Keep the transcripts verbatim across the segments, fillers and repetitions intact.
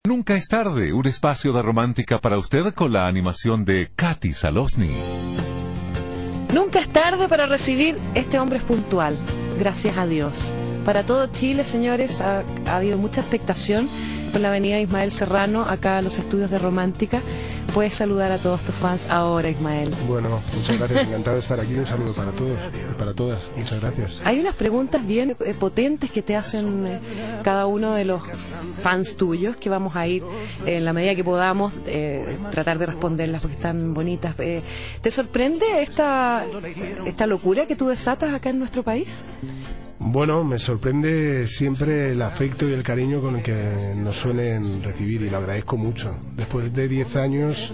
Nunca es tarde, un espacio de romántica para usted con la animación de Katy Salosny. Nunca es tarde para recibir Este hombre es puntual, gracias a Dios. Para todo Chile, señores, ha, ha habido mucha expectación por la venida de Ismael Serrano acá a los estudios de Romántica. Puedes saludar a todos tus fans ahora, Ismael. Bueno, muchas gracias, encantado de estar aquí. Un saludo para todos y para todas. Muchas gracias. Hay unas preguntas bien eh, potentes que te hacen eh, cada uno de los fans tuyos, que vamos a ir eh, en la medida que podamos eh, tratar de responderlas porque están bonitas. Eh, ¿Te sorprende esta, esta locura que tú desatas acá en nuestro país? Bueno, me sorprende siempre el afecto y el cariño con el que nos suelen recibir y lo agradezco mucho. Después de diez años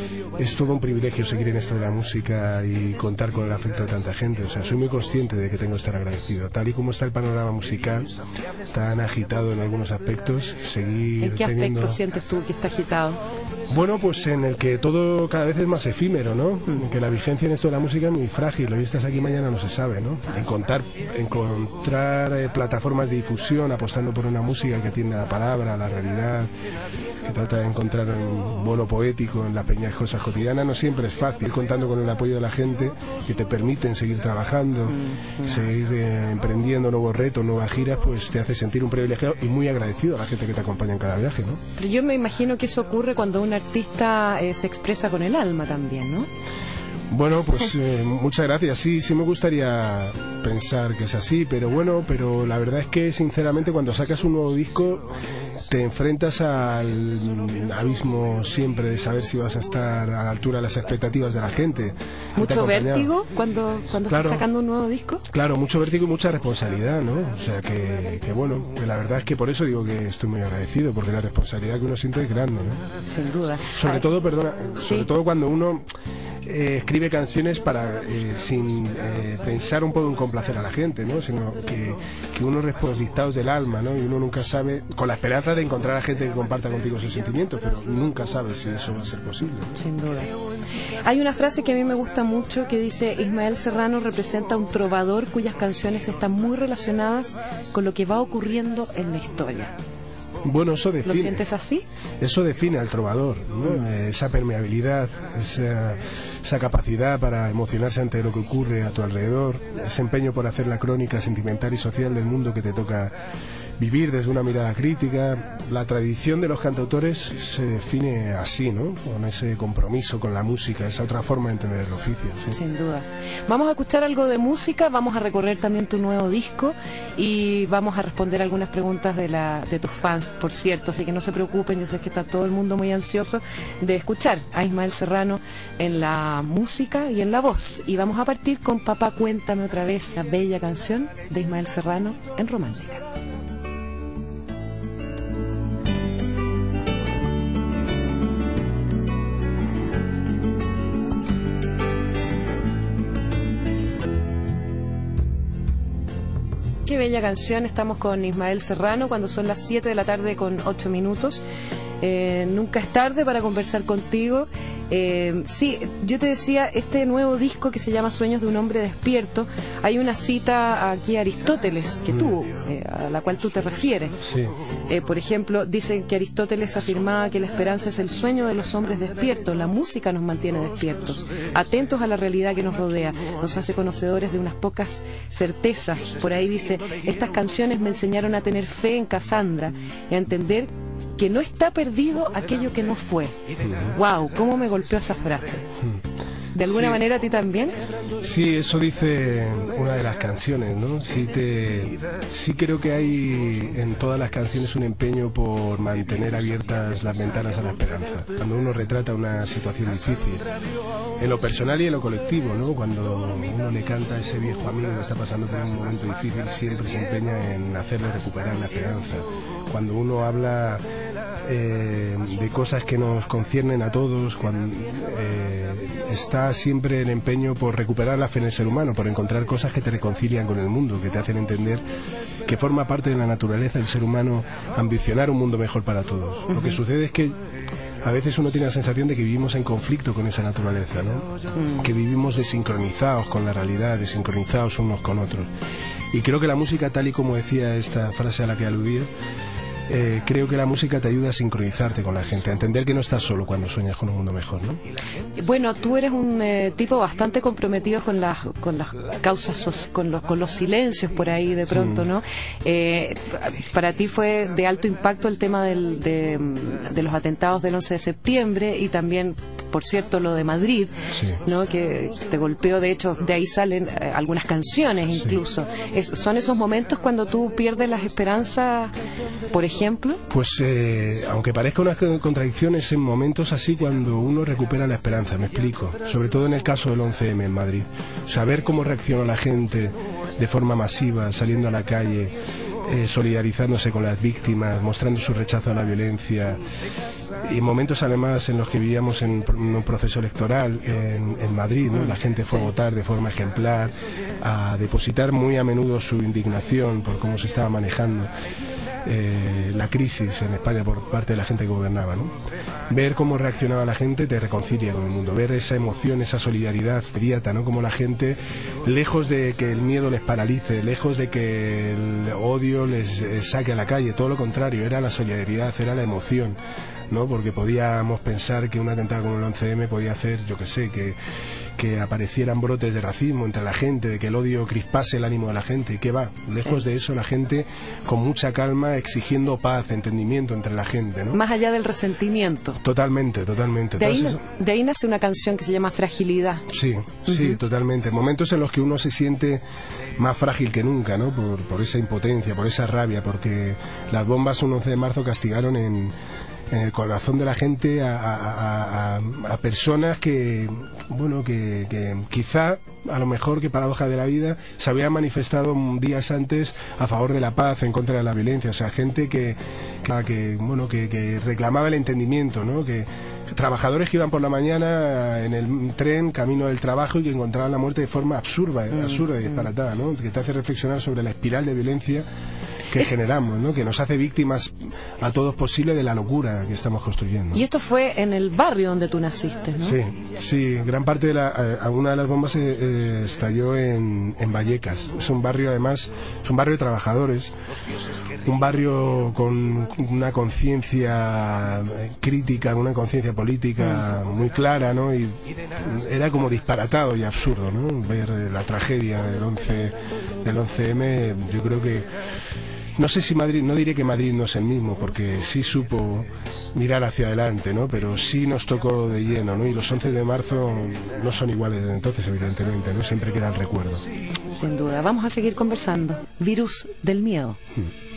es todo un privilegio seguir en esto de la música y contar con el afecto de tanta gente. O sea, soy muy consciente de que tengo que estar agradecido. Tal y como está el panorama musical, tan agitado en algunos aspectos, seguir ¿En qué teniendo... aspecto sientes tú que está agitado? Bueno, pues en el que todo cada vez es más efímero, ¿no? En que la vigencia en esto de la música es muy frágil. Hoy estás aquí, mañana no se sabe, ¿no? Encontrar, encontrar eh, plataformas de difusión apostando por una música que atiende a la palabra, a la realidad, que trata de encontrar un vuelo poético en las pequeñas cosas cotidianas, no siempre es fácil. Ir contando con el apoyo de la gente que te permiten seguir trabajando, mm, seguir eh, emprendiendo nuevos retos, nuevas giras, pues te hace sentir un privilegiado y muy agradecido a la gente que te acompaña en cada viaje, ¿no? Pero yo me imagino que eso ocurre cuando un artista eh, se expresa con el alma también, ¿no? Bueno, pues eh, muchas gracias. Sí, sí me gustaría pensar que es así, pero bueno, pero la verdad es que sinceramente cuando sacas un nuevo disco te enfrentas al abismo siempre de saber si vas a estar a la altura de las expectativas de la gente. ¿Mucho vértigo cuando, cuando claro, estás sacando un nuevo disco? Claro, mucho vértigo y mucha responsabilidad, ¿no? O sea que, que bueno, que la verdad es que por eso digo que estoy muy agradecido, porque la responsabilidad que uno siente es grande, ¿no? Sin duda. Sobre Ay. todo, perdona, Sí. sobre todo cuando uno eh, escribe canciones para eh, sin eh, pensar un poco en complacer a la gente, ¿no? Sino que, que uno responde a los dictados del alma, ¿no? Y uno nunca sabe, con la esperanza de encontrar a gente que comparta contigo sus sentimientos, pero nunca sabe si eso va a ser posible. Sin duda. Hay una frase que a mí me gusta mucho que dice: Ismael Serrano representa un trovador cuyas canciones están muy relacionadas con lo que va ocurriendo en la historia. Bueno, eso define. ¿Lo sientes así? Eso define al trovador, ¿no? Esa permeabilidad, esa, esa capacidad para emocionarse ante lo que ocurre a tu alrededor, ese empeño por hacer la crónica sentimental y social del mundo que te toca vivir desde una mirada crítica. La tradición de los cantautores se define así, ¿no? Con ese compromiso con la música, esa otra forma de entender el oficio. ¿Sí? Sin duda. Vamos a escuchar algo de música, vamos a recorrer también tu nuevo disco y vamos a responder algunas preguntas de, la, de tus fans, por cierto, así que no se preocupen, yo sé que está todo el mundo muy ansioso de escuchar a Ismael Serrano en la música y en la voz. Y vamos a partir con Papá Cuéntame Otra Vez, la bella canción de Ismael Serrano en Romántica. Qué bella canción. Estamos con Ismael Serrano cuando son las siete de la tarde con ocho minutos. Eh, nunca es tarde para conversar contigo. Eh, sí, yo te decía, este nuevo disco que se llama Sueños de un hombre despierto, hay una cita aquí a Aristóteles, que tú, eh, a la cual tú te refieres. Sí. Eh, por ejemplo, dicen que Aristóteles afirmaba que la esperanza es el sueño de los hombres despiertos, la música nos mantiene despiertos, atentos a la realidad que nos rodea, nos hace conocedores de unas pocas certezas. Por ahí dice, estas canciones me enseñaron a tener fe en Casandra y a entender que no está perdido aquello que no fue. Wow, cómo me golpeó esa frase. ¿De alguna sí. manera a ti también? Sí, eso dice una de las canciones, ¿no? Sí, te, sí creo que hay en todas las canciones un empeño por mantener abiertas las ventanas a la esperanza. Cuando uno retrata una situación difícil, en lo personal y en lo colectivo, ¿no? Cuando uno le canta a ese viejo amigo que está pasando por un momento difícil, siempre se empeña en hacerle recuperar la esperanza. Cuando uno habla eh, de cosas que nos conciernen a todos, cuando eh, está siempre el empeño por recuperar la fe en el ser humano, por encontrar cosas que te reconcilian con el mundo, que te hacen entender que forma parte de la naturaleza del ser humano ambicionar un mundo mejor para todos. Lo que sucede es que a veces uno tiene la sensación de que vivimos en conflicto con esa naturaleza, ¿no? Que vivimos desincronizados con la realidad, desincronizados unos con otros. Y creo que la música, tal y como decía esta frase a la que aludía, eh, creo que la música te ayuda a sincronizarte con la gente, a entender que no estás solo cuando sueñas con un mundo mejor, ¿no? Bueno, tú eres un eh, tipo bastante comprometido con las con las causas, con los, con los silencios por ahí de pronto, ¿no? Eh, para ti fue de alto impacto el tema del, de, de los atentados del once de septiembre y también, por cierto, lo de Madrid, sí, ¿no? Que te golpeó, de hecho, de ahí salen eh, algunas canciones incluso. Sí. Es, ¿Son esos momentos cuando tú pierdes las esperanzas, por ejemplo? Pues, eh, aunque parezca una contradicción, es en momentos así cuando uno recupera la esperanza, me explico. Sobre todo en el caso del once eme en Madrid. Saber cómo reaccionó la gente de forma masiva, saliendo a la calle, eh, solidarizándose con las víctimas, mostrando su rechazo a la violencia, y momentos además en los que vivíamos en un proceso electoral en, en Madrid, ¿no? La gente fue a votar de forma ejemplar, a depositar muy a menudo su indignación por cómo se estaba manejando eh, la crisis en España por parte de la gente que gobernaba, ¿no? Ver cómo reaccionaba la gente te reconcilia con el mundo, ver esa emoción, esa solidaridad inmediata, ¿no? Como la gente, lejos de que el miedo les paralice, lejos de que el odio les saque a la calle, todo lo contrario, era la solidaridad, era la emoción, ¿no? Porque podíamos pensar que un atentado como el once eme podía hacer, yo que sé, que, que aparecieran brotes de racismo entre la gente, de que el odio crispase el ánimo de la gente. ¿Y qué va? Lejos de eso, la gente con mucha calma exigiendo paz, entendimiento entre la gente, ¿no? Más allá del resentimiento. Totalmente, totalmente. De ahí, Entonces, de ahí nace una canción que se llama Fragilidad. Sí, sí, uh-huh. Totalmente. Momentos en los que uno se siente más frágil que nunca, ¿no? Por, por esa impotencia, por esa rabia, porque las bombas un once de marzo castigaron en... en el corazón de la gente a, a, a, a personas que, bueno, que, que quizá, a lo mejor, que paradoja de la vida, se habían manifestado días antes a favor de la paz, en contra de la violencia. O sea, gente que, que, que bueno, que, que reclamaba el entendimiento, ¿no? Que trabajadores que iban por la mañana en el tren camino del trabajo y que encontraban la muerte de forma absurda, mm, absurda y disparatada, ¿no? Que te hace reflexionar sobre la espiral de violencia que generamos, ¿no? Que nos hace víctimas a todos posible de la locura que estamos construyendo. Y esto fue en el barrio donde tú naciste, ¿no? Sí, sí, gran parte de la, eh, una de las bombas eh, eh, estalló en, en Vallecas. Es un barrio, además, es un barrio de trabajadores, un barrio con una conciencia crítica, una conciencia política muy clara, ¿no? Y era como disparatado y absurdo, ¿no? Ver la tragedia del once del once eme, yo creo que no sé si Madrid, no diré que Madrid no es el mismo, porque sí supo mirar hacia adelante, ¿no? Pero sí nos tocó de lleno, ¿no? Y los once de marzo no son iguales desde entonces, evidentemente, ¿no? Siempre queda el recuerdo. Sin duda. Vamos a seguir conversando. Virus del miedo. Hmm.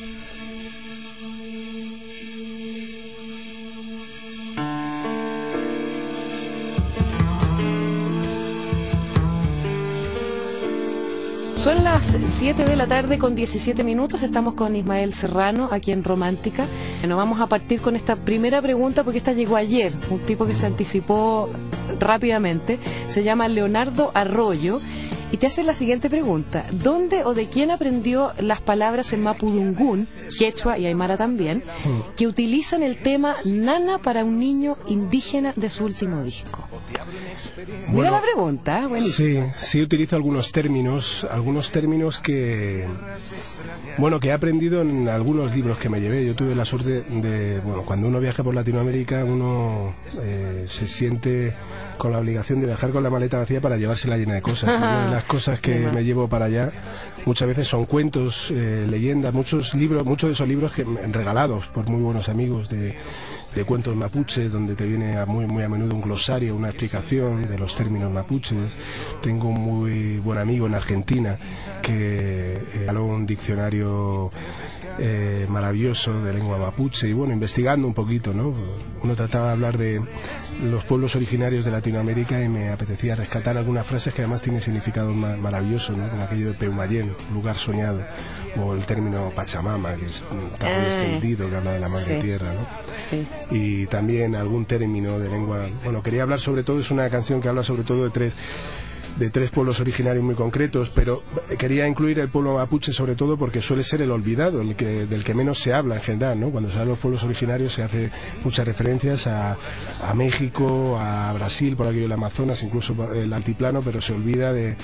Son las siete de la tarde con diecisiete minutos, estamos con Ismael Serrano aquí en Romántica. Nos vamos a partir con esta primera pregunta porque esta llegó ayer, un tipo que se anticipó rápidamente, se llama Leonardo Arroyo y te hace la siguiente pregunta: ¿dónde o de quién aprendió las palabras en mapudungún, quechua y aymara también, que utilizan el tema Nana para un niño indígena de su último disco? Mira la pregunta, buenísimo. Sí, sí utilizo algunos términos, algunos términos que, bueno, que he aprendido en algunos libros que me llevé. Yo tuve la suerte de, bueno, cuando uno viaja por Latinoamérica, uno eh, se siente con la obligación de viajar con la maleta vacía para llevársela llena de cosas. Una de las cosas que me llevo para allá muchas veces son cuentos, eh, leyendas, muchos libros, muchos de esos libros que regalados por muy buenos amigos de, de cuentos mapuches, donde te viene a muy, muy a menudo un glosario, una explicación de los términos mapuches. Tengo un muy buen amigo en Argentina que eh, habló un diccionario eh, maravilloso de lengua mapuche, y bueno, investigando un poquito, ¿no? Uno trataba de hablar de los pueblos originarios de Latinoamérica y me apetecía rescatar algunas frases que además tienen significados ma maravillosos, ¿no? Como aquello de Peumayén, lugar soñado, o el término Pachamama, que está muy extendido, que habla de la madre sí, tierra, ¿no? Sí. Y también algún término de lengua. Bueno, quería hablar sobre todo, es una canción que habla sobre todo de tres de tres pueblos originarios muy concretos, pero quería incluir el pueblo mapuche sobre todo porque suele ser el olvidado, el que, del que menos se habla en general, ¿no? Cuando se habla de los pueblos originarios se hace muchas referencias a, a México, a Brasil, por aquello del Amazonas, incluso el altiplano, pero se olvida de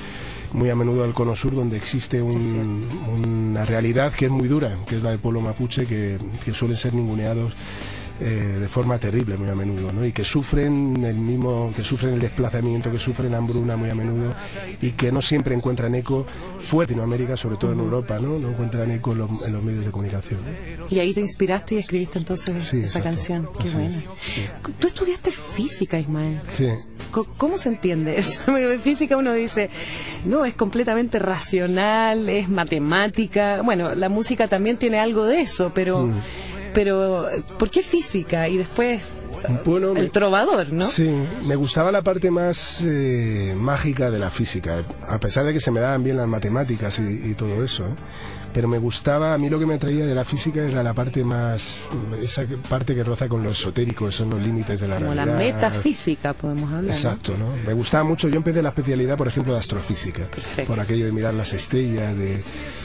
muy a menudo al Cono Sur, donde existe un, una realidad que es muy dura, que es la del pueblo mapuche, que, que suelen ser ninguneados Eh, de forma terrible muy a menudo, ¿no? Y que sufren el mismo, que sufren el desplazamiento, que sufren hambruna muy a menudo, y que no siempre encuentran eco fuera de Latinoamérica, sobre todo en Europa, ¿no? No encuentran eco en los, en los medios de comunicación, ¿no? Y ahí te inspiraste y escribiste entonces sí, esa exacto. canción. Qué Así buena. es, sí. Tú estudiaste física, Ismael. Sí. ¿Cómo se entiende eso? En física uno dice, no, es completamente racional, es matemática. Bueno, la música también tiene algo de eso, pero... Mm. Pero, ¿por qué física? Y después, bueno, el trovador, ¿no? Sí, me gustaba la parte más eh, mágica de la física, a pesar de que se me daban bien las matemáticas y, y todo eso, ¿eh? Pero me gustaba, a mí lo que me atraía de la física era la parte más, esa parte que roza con lo esotérico, esos son los límites de la Como realidad. Como la metafísica, podemos hablar. Exacto, ¿no? Me gustaba mucho, yo empecé la especialidad, por ejemplo, de astrofísica. Perfecto. Por aquello de mirar las estrellas, de...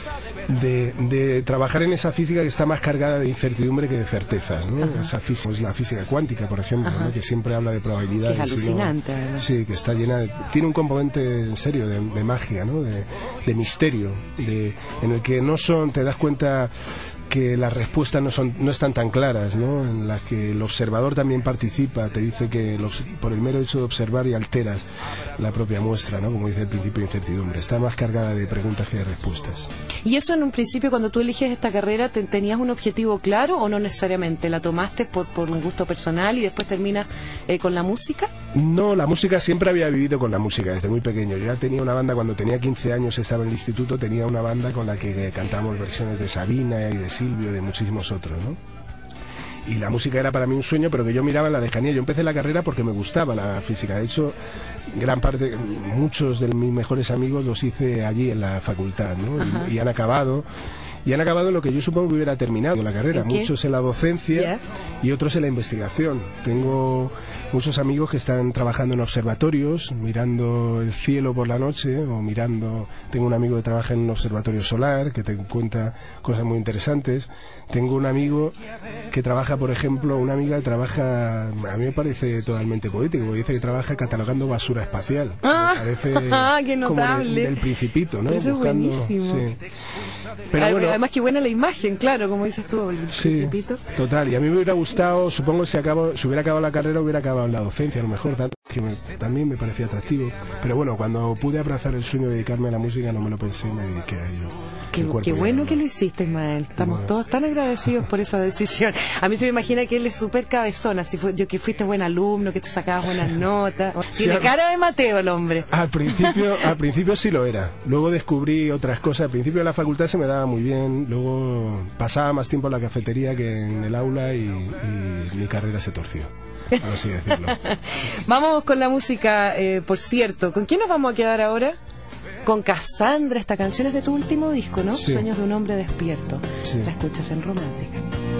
De, de trabajar en esa física que está más cargada de incertidumbre que de certezas, ¿no? Ajá. Esa física, pues la física cuántica, por ejemplo, ¿no? Que siempre habla de probabilidades. Que es alucinante. Sino, sí, que está llena de, tiene un componente en serio de, de magia, ¿no? De, de misterio, de, en el que no son, te das cuenta que las respuestas no son no están tan claras, ¿no? En las que el observador también participa, te dice que el, por el mero hecho de observar y alteras la propia muestra, ¿no? Como dice el principio de incertidumbre, está más cargada de preguntas que de respuestas. ¿Y eso en un principio, cuando tú eliges esta carrera, te, tenías un objetivo claro o no necesariamente? ¿La tomaste por, por un gusto personal y después terminas eh, con la música? No, la música, siempre había vivido con la música desde muy pequeño. Yo ya tenía una banda, cuando tenía quince años, estaba en el instituto, tenía una banda con la que cantamos versiones de Sabina y de Silvio y de muchísimos otros, ¿no? Y la música era para mí un sueño, pero que yo miraba en la lejanía. Yo empecé la carrera porque me gustaba la física. De hecho, gran parte, muchos de mis mejores amigos los hice allí en la facultad, ¿no? Y, y han acabado... Y han acabado lo que yo supongo que hubiera terminado la carrera. Muchos en la docencia yeah. y otros en la investigación. Tengo muchos amigos que están trabajando en observatorios, mirando el cielo por la noche, o mirando... Tengo un amigo que trabaja en un observatorio solar, que te cuenta cosas muy interesantes. Tengo un amigo que trabaja, por ejemplo, una amiga que trabaja... A mí me parece totalmente poético, porque dice que trabaja catalogando basura espacial. ¡Ah! Me parece ¡Qué notable! Como de, del Principito, ¿no? Pero eso Buscando, es buenísimo. Sí. Pero bueno, además que buena la imagen, claro, como dices tú, el sí, Principito. Total, y a mí me hubiera gustado, supongo, si acabo, si hubiera acabado la carrera, hubiera acabado en la docencia, a lo mejor, tanto que me, también me parecía atractivo. Pero bueno, cuando pude abrazar el sueño de dedicarme a la música, no me lo pensé y me dediqué a ello. Qué, qué bueno ya, que lo hiciste, Ismael. Estamos bueno. todos tan agradecidos por esa decisión. A mí se me imagina que él es súper cabezón, así fue, yo que fuiste buen alumno, que te sacabas buenas notas. Tiene sí, cara de Mateo el hombre. Al principio, al principio sí lo era. Luego descubrí otras cosas. Al principio de la facultad se me daba muy bien. Luego pasaba más tiempo en la cafetería que en el aula y, y mi carrera se torció. Por así decirlo. Vamos con la música, eh, por cierto. ¿Con quién nos vamos a quedar ahora? Con Cassandra. Esta canción es de tu último disco, ¿no? Sí. Sueños de un hombre despierto. Sí. La escuchas en Romántica.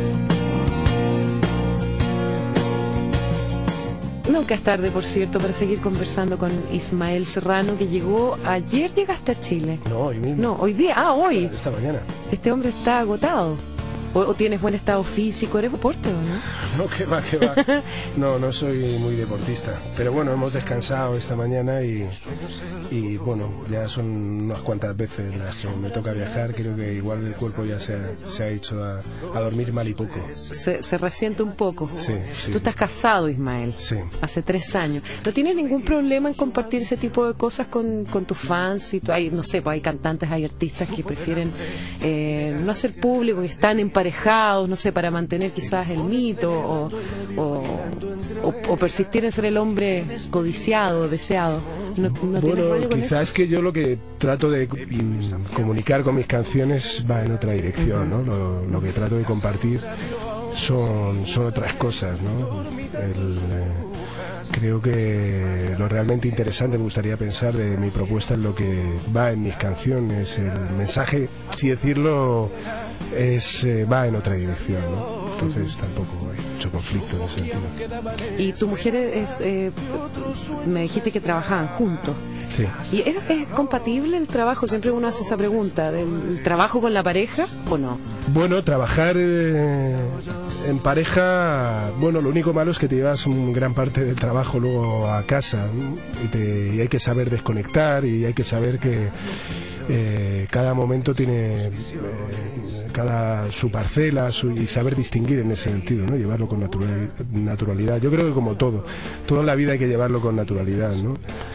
Nunca es tarde, por cierto, para seguir conversando con Ismael Serrano, que llegó ayer. ¿Llegaste a Chile? No, hoy mismo. No, hoy día. Ah, hoy. Esta mañana. Este hombre está agotado. ¿O, o tienes buen estado físico? ¿Eres deporte o no? No, que va, que va. No, no soy muy deportista. Pero bueno, hemos descansado esta mañana y, y bueno, ya son unas cuantas veces las que me toca viajar. Creo que igual el cuerpo ya se ha, se ha hecho a, a dormir mal y poco. Se, se resiente un poco. Sí, sí. Tú estás casado, Ismael. Sí. Hace tres años. ¿No tienes ningún problema en compartir ese tipo de cosas con, con tus fans? Y tú, hay, no sé, pues hay cantantes, hay artistas que prefieren eh, no hacer público, que están emparejados, no sé, para mantener quizás el mito o, o, o, o persistir en ser el hombre codiciado, deseado. ¿No, no bueno, quizás es que yo lo que trato de mm, comunicar con mis canciones va en otra dirección, ¿no? Lo, lo que trato de compartir son, son otras cosas, ¿no? El, eh, creo que lo realmente interesante, me gustaría pensar, de mi propuesta es lo que va en mis canciones. El mensaje, si decirlo, es eh, va en otra dirección, ¿no? Entonces tampoco hay mucho conflicto en ese sentido. Y tu mujer es, eh, me dijiste que trabajaban juntos. Sí. ¿Y es, es compatible el trabajo? Siempre uno hace esa pregunta, ¿del trabajo con la pareja o no? Bueno, trabajar eh, en pareja, bueno, lo único malo es que te llevas un gran parte del trabajo luego a casa, ¿no? y, te, y hay que saber desconectar y hay que saber que eh, cada momento tiene eh, cada su parcela su, y saber distinguir en ese sentido, ¿no? Llevarlo con natural, naturalidad. Yo creo que como todo, todo en la vida hay que llevarlo con naturalidad, ¿no?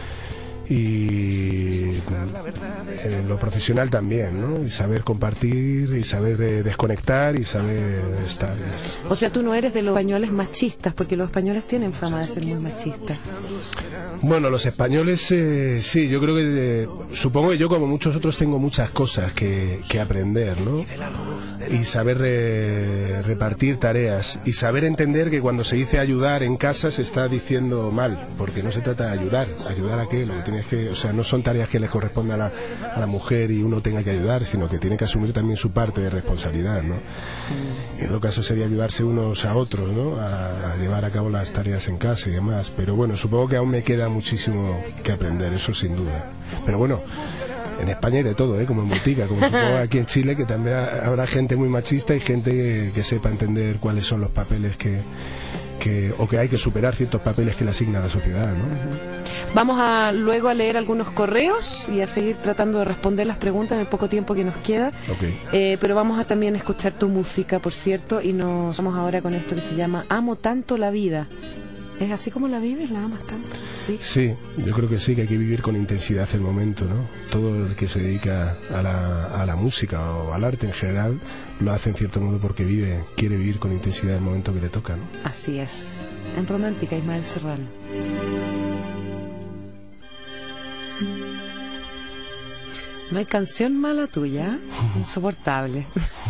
Y en lo profesional también, ¿no? Y saber compartir y saber de desconectar y saber estar. O sea, tú no eres de los españoles machistas, porque los españoles tienen fama de ser muy machistas. Bueno, los españoles eh, sí, yo creo que eh, supongo que yo como muchos otros tengo muchas cosas que, que aprender, ¿no? Y saber re, repartir tareas y saber entender que cuando se dice ayudar en casa se está diciendo mal, porque no se trata de ayudar, ayudar a qué, lo que tienes que, o sea, no son tareas que les correspondan a la, a la mujer y uno tenga que ayudar, sino que tiene que asumir también su parte de responsabilidad, ¿no? En todo caso sería ayudarse unos a otros, ¿no? A, a llevar a cabo las tareas en casa y demás, pero bueno, supongo que aún me queda muchísimo que aprender, eso sin duda. Pero bueno, en España hay de todo, ¿eh? Como en Botica, como supongo aquí en Chile, que también habrá gente muy machista y gente que, que sepa entender cuáles son los papeles que, que o que hay que superar ciertos papeles que le asigna la sociedad, ¿no? Vamos a luego a leer algunos correos y a seguir tratando de responder las preguntas en el poco tiempo que nos queda. Okay. Eh, pero vamos a también escuchar tu música, por cierto, y nos vamos ahora con esto que se llama Amo tanto la vida. ¿Es así como la vives? ¿La amas tanto? Sí. Sí, yo creo que sí, que hay que vivir con intensidad el momento, ¿no? Todo el que se dedica a la, a la música o al arte en general lo hace en cierto modo porque vive, quiere vivir con intensidad el momento que le toca, ¿no? Así es. En Romántica, Ismael Serrano. No hay canción mala tuya, insoportable.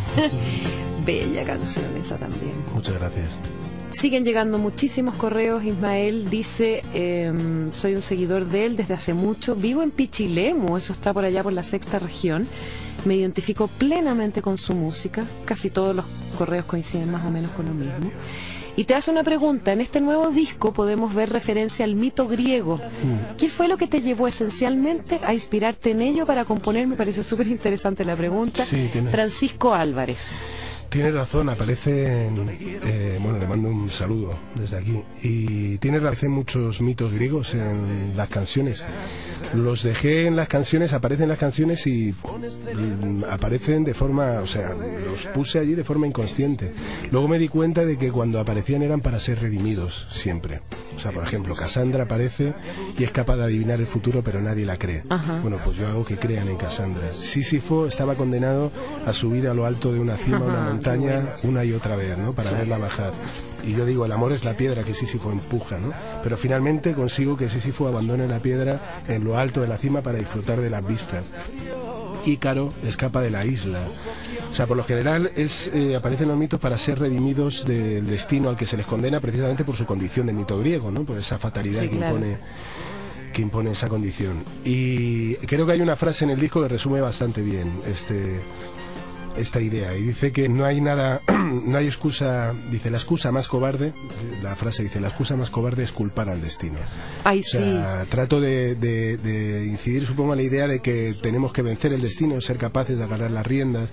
Bella canción esa también. Muchas gracias. Siguen llegando muchísimos correos. Ismael dice, eh, soy un seguidor de él desde hace mucho, vivo en Pichilemu, eso está por allá por la sexta región, me identifico plenamente con su música, casi todos los correos coinciden más o menos con lo mismo. Y te hace una pregunta, en este nuevo disco podemos ver referencia al mito griego. Mm. ¿Qué fue lo que te llevó esencialmente a inspirarte en ello para componer? Me parece súper interesante la pregunta. Sí, tiene... Francisco Álvarez. Tiene razón, aparece en, eh, bueno, le mando un saludo desde aquí. Y tiene razón, muchos mitos griegos en las canciones. Los dejé en las canciones, aparecen en las canciones y mm, aparecen de forma, o sea, los puse allí de forma inconsciente. Luego me di cuenta de que cuando aparecían eran para ser redimidos, siempre. O sea, por ejemplo, Cassandra aparece y es capaz de adivinar el futuro, pero nadie la cree. Ajá. Bueno, pues yo hago que crean en Cassandra. Sísifo estaba condenado a subir a lo alto de una cima, Ajá, una montaña, una y otra vez, ¿no? Para verla bajar. Y yo digo, el amor es la piedra que Sísifo empuja, ¿no? Pero finalmente consigo que Sísifo abandone la piedra en lo alto de la cima para disfrutar de las vistas. Ícaro escapa de la isla. O sea, por lo general es, eh, aparecen los mitos para ser redimidos del destino al que se les condena, precisamente por su condición de mito griego, ¿no? Por esa fatalidad, sí, que claro, impone que impone esa condición. Y creo que hay una frase en el disco que resume bastante bien este esta idea, y dice que no hay nada, no hay excusa, dice, la excusa más cobarde, la frase dice, la excusa más cobarde es culpar al destino. Ay, o sea, sí. Trato de, de, de incidir, supongo, en la idea de que tenemos que vencer el destino, ser capaces de agarrar las riendas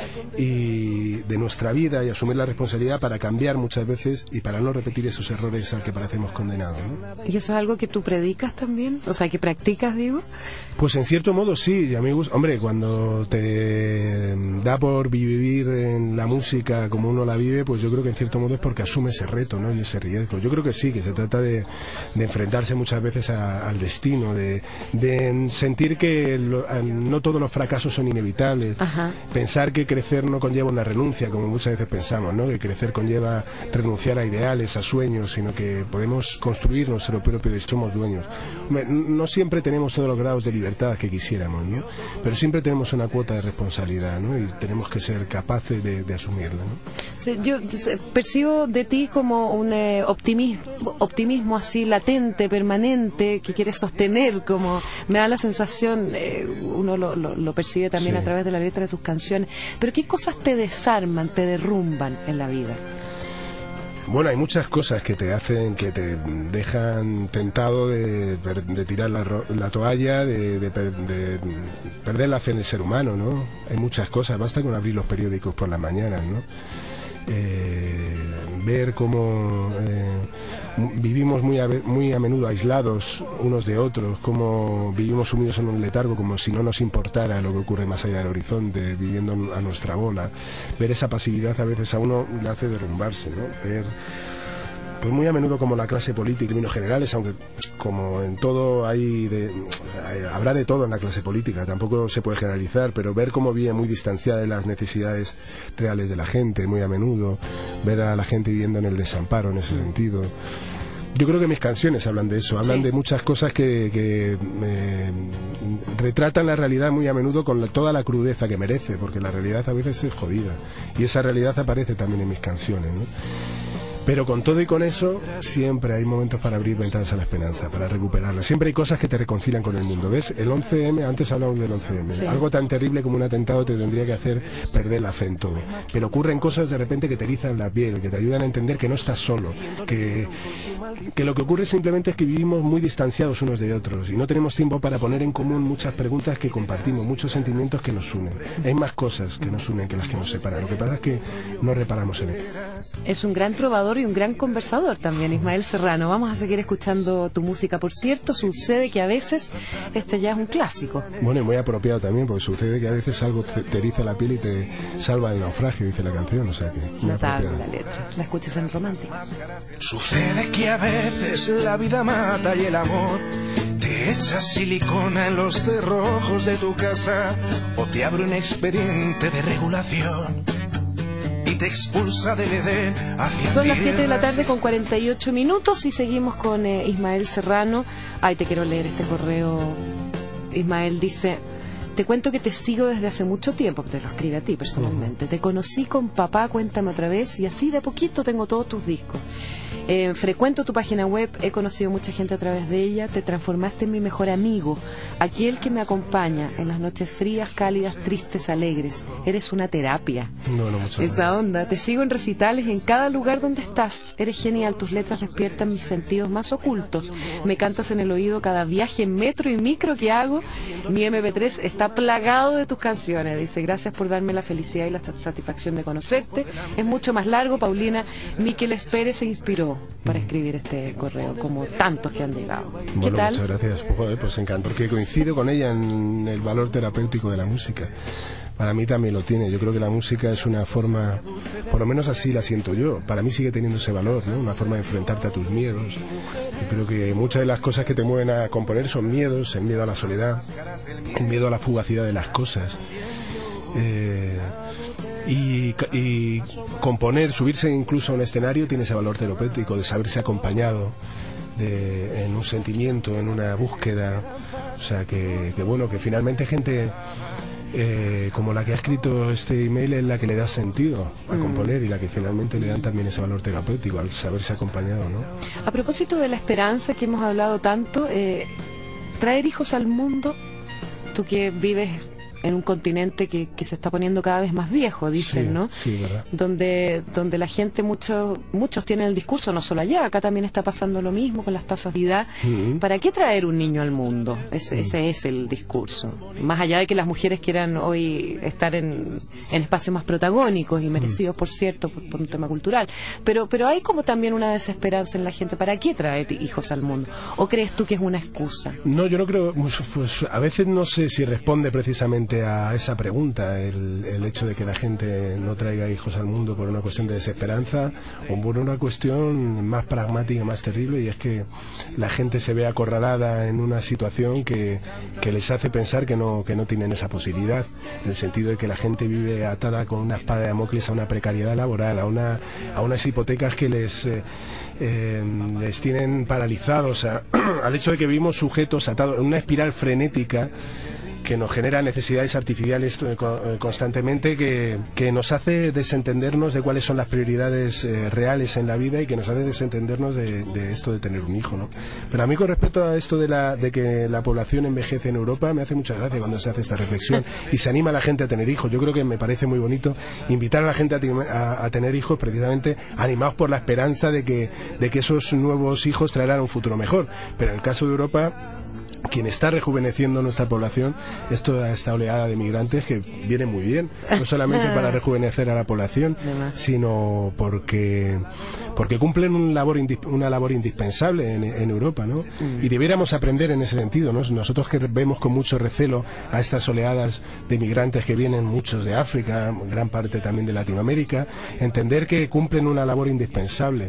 y de nuestra vida y asumir la responsabilidad para cambiar muchas veces y para no repetir esos errores al que parecemos condenados, ¿no? ¿Y eso es algo que tú predicas también? O sea, que practicas, digo. Pues en cierto modo sí, a mí, hombre, cuando te da por vivir en la música como uno la vive, pues yo creo que en cierto modo es porque asume ese reto, ¿no? Y ese riesgo. Yo creo que sí, que se trata de, de enfrentarse muchas veces a, al destino, de, de sentir que lo, no todos los fracasos son inevitables. Ajá. Pensar que crecer no conlleva una renuncia, como muchas veces pensamos, ¿no? Que crecer conlleva renunciar a ideales, a sueños, sino que podemos construir nuestro propio destino, somos dueños. No siempre tenemos todos los grados de libertad que quisiéramos, ¿no? Pero siempre tenemos una cuota de responsabilidad, ¿no? Y tenemos que ser capaces de, de asumirla, ¿no? Sí, yo percibo de ti como un eh, optimismo, optimismo así latente, permanente, que quieres sostener, como me da la sensación, eh, uno lo, lo, lo percibe también, sí, a través de la letra de tus canciones. Pero ¿qué cosas te desarman, te derrumban en la vida? Bueno, hay muchas cosas que te hacen, que te dejan tentado de, de tirar la, la toalla, de, de, de perder la fe en el ser humano, ¿no? Hay muchas cosas, basta con abrir los periódicos por las mañanas, ¿no? Eh, ver cómo eh, vivimos muy a, muy a menudo aislados unos de otros, cómo vivimos sumidos en un letargo como si no nos importara lo que ocurre más allá del horizonte, viviendo a nuestra bola. Ver esa pasividad a veces a uno le hace derrumbarse, ¿no? Ver pues muy a menudo como la clase política en términos generales, aunque como en todo hay de, hay, habrá de todo en la clase política, tampoco se puede generalizar, pero ver cómo vive muy distanciada de las necesidades reales de la gente, muy a menudo, ver a la gente viviendo en el desamparo en ese sentido. Yo creo que mis canciones hablan de eso, hablan sí. de muchas cosas que, que eh, retratan la realidad muy a menudo con la, toda la crudeza que merece, porque la realidad a veces es jodida, y esa realidad aparece también en mis canciones, ¿no? Pero con todo y con eso, siempre hay momentos para abrir ventanas a la esperanza, para recuperarla. Siempre hay cosas que te reconcilian con el mundo. ¿Ves? El once eme, antes hablamos del once eme. Sí. Algo tan terrible como un atentado te tendría que hacer perder la fe en todo. Pero ocurren cosas de repente que te erizan la piel, que te ayudan a entender que no estás solo, que, que lo que ocurre simplemente es que vivimos muy distanciados unos de otros y no tenemos tiempo para poner en común muchas preguntas que compartimos, muchos sentimientos que nos unen. Hay más cosas que nos unen que las que nos separan. Lo que pasa es que no reparamos en ello. Es un gran trovador y un gran conversador también, Ismael Serrano. Vamos a seguir escuchando tu música. Por cierto, sucede que a veces este ya es un clásico. Bueno, y muy apropiado también, porque sucede que a veces algo te, te eriza la piel y te salva del naufragio, dice la canción, o sea que muy notable la letra. La escuchas en Romántico. Sucede que a veces la vida mata y el amor te echa silicona en los cerrojos de tu casa o te abre un expediente de regulación. Te expulsa del Edén hacia Son las siete de la tarde con cuarenta y ocho minutos y seguimos con eh, Ismael Serrano. Ay, te quiero leer este correo. Ismael dice: te cuento que te sigo desde hace mucho tiempo, que te lo escribe a ti personalmente. Uh-huh. Te conocí con papá, cuéntame otra vez, y así de a poquito tengo todos tus discos. Eh, frecuento tu página web, he conocido mucha gente a través de ella, te transformaste en mi mejor amigo, aquel que me acompaña en las noches frías, cálidas, tristes, alegres. Eres una terapia. No, no, mucho Esa más. Onda, te sigo en recitales en cada lugar donde estás. Eres genial, tus letras despiertan mis sentidos más ocultos. Me cantas en el oído cada viaje en metro y micro que hago. Mi eme pe tres está plagado de tus canciones. Dice: gracias por darme la felicidad y la satisfacción de conocerte. Es mucho más largo, Paulina Miqueles Pérez se inspiró para escribir este correo, como tantos que han llegado. ¿Qué bueno, tal? Muchas gracias. Pues, pues encantado, porque coincido con ella en el valor terapéutico de la música. Para mí también lo tiene. Yo creo que la música es una forma, por lo menos así la siento yo, para mí sigue teniendo ese valor, ¿no? Una forma de enfrentarte a tus miedos. Yo creo que muchas de las cosas que te mueven a componer son miedos, el miedo a la soledad, el miedo a la fugacidad de las cosas. Eh... Y, y componer, subirse incluso a un escenario tiene ese valor terapéutico de saberse acompañado de, en un sentimiento, en una búsqueda. O sea que, que bueno, que finalmente gente eh, como la que ha escrito este email es la que le da sentido a mm. componer y la que finalmente le dan también ese valor terapéutico al saberse acompañado, ¿no? A propósito de la esperanza que hemos hablado tanto, eh, traer hijos al mundo, tú que vives en un continente que, que se está poniendo cada vez más viejo, dicen, sí, ¿no? Sí, verdad. Donde, donde la gente, mucho, muchos tienen el discurso, no solo allá, acá también está pasando lo mismo con las tasas de edad. Uh-huh. ¿Para qué traer un niño al mundo? Ese, uh-huh. ese es el discurso. Más allá de que las mujeres quieran hoy estar en, en espacios más protagónicos y merecidos, uh-huh. por cierto, por, por un tema cultural. Pero, pero hay como también una desesperanza en la gente. ¿Para qué traer hijos al mundo? ¿O crees tú que es una excusa? No, yo no creo, pues, pues a veces no sé si responde precisamente a esa pregunta el, el hecho de que la gente no traiga hijos al mundo por una cuestión de desesperanza o por una cuestión más pragmática, más terrible, y es que la gente se ve acorralada en una situación que, que les hace pensar que no, que no tienen esa posibilidad, en el sentido de que la gente vive atada con una espada de Damocles a una precariedad laboral, a, una, a unas hipotecas que les... Eh, Eh, les tienen paralizados a, al hecho de que vivimos sujetos atados en una espiral frenética que nos genera necesidades artificiales constantemente, que, que nos hace desentendernos de cuáles son las prioridades eh, reales en la vida y que nos hace desentendernos de, de esto de tener un hijo, ¿no? Pero a mí, con respecto a esto de, la, de que la población envejece en Europa, me hace mucha gracia cuando se hace esta reflexión y se anima a la gente a tener hijos. Yo creo que me parece muy bonito invitar a la gente a, a, a tener hijos, precisamente animados por la esperanza de que, de que esos nuevos hijos traerán un futuro mejor. Pero en el caso de Europa, quien está rejuveneciendo nuestra población es toda esta oleada de migrantes que viene muy bien, no solamente para rejuvenecer a la población, sino porque porque cumplen un labor una labor indispensable en, en Europa, ¿no? Y debiéramos aprender en ese sentido, ¿no? Nosotros que vemos con mucho recelo a estas oleadas de migrantes que vienen, muchos de África, gran parte también de Latinoamérica, entender que cumplen una labor indispensable,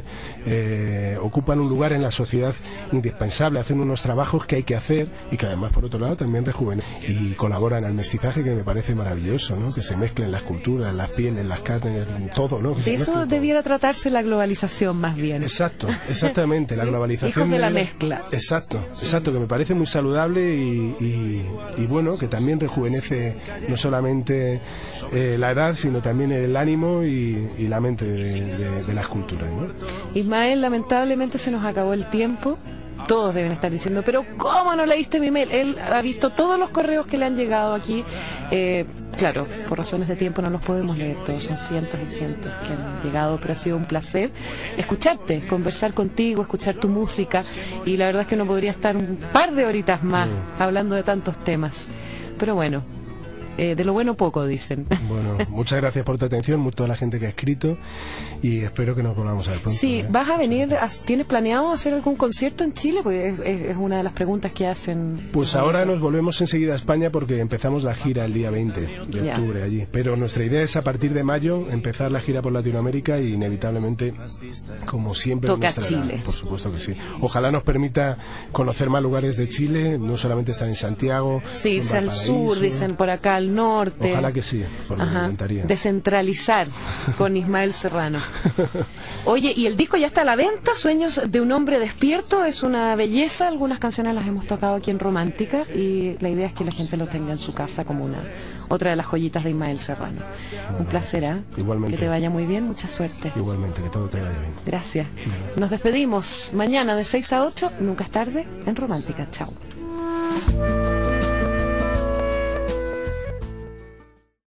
eh, ocupan un lugar en la sociedad indispensable, hacen unos trabajos que hay que hacer y que además por otro lado también rejuvenecen y colaboran al mestizaje, que me parece maravilloso, ¿no? Que se mezclen las culturas, las pieles, las carnes, todo, ¿no? Que de eso debiera todo. Tratarse la globalización más bien. Exacto, exactamente, la globalización. Hijos de la mezcla. Exacto, exacto, que me parece muy saludable y, y, y bueno, que también rejuvenece no solamente eh, la edad, sino también el ánimo y, y la mente de, de, de las culturas, ¿no? Ismael, lamentablemente se nos acabó el tiempo. Todos deben estar diciendo, pero ¿cómo no leíste mi mail? Él ha visto todos los correos que le han llegado aquí. Eh, claro, por razones de tiempo no los podemos leer todos, son cientos y cientos que han llegado, pero ha sido un placer escucharte, conversar contigo, escuchar tu música, y la verdad es que no podría estar un par de horitas más hablando de tantos temas. Pero bueno, Eh, de lo bueno poco, dicen. Bueno, muchas gracias por tu atención, mucha toda la gente que ha escrito, y espero que nos volvamos a ver pronto. Sí, ¿eh? ¿vas a venir? ¿Tienes planeado hacer algún concierto en Chile? Porque es, es, es una de las preguntas que hacen. Pues ahora nos volvemos enseguida a España porque empezamos la gira el día veinte de octubre allí. Pero nuestra idea es a partir de mayo empezar la gira por Latinoamérica y inevitablemente, como siempre, toca Chile. Por supuesto que sí. Ojalá nos permita conocer más lugares de Chile, no solamente estar en Santiago. Sí, en al sur, dicen por acá, al norte. Ojalá que sí, porque me encantaría. Descentralizar con Ismael Serrano. Oye, y el disco ya está a la venta, Sueños de un hombre despierto, es una belleza, algunas canciones las hemos tocado aquí en Romántica y la idea es que la gente lo tenga en su casa como una otra de las joyitas de Ismael Serrano. Bueno, un placer, ¿eh? Igualmente. Que te vaya muy bien, mucha suerte. Igualmente, que todo te vaya bien. Gracias. Nos despedimos mañana de seis a ocho, nunca es tarde, en Romántica. Chao.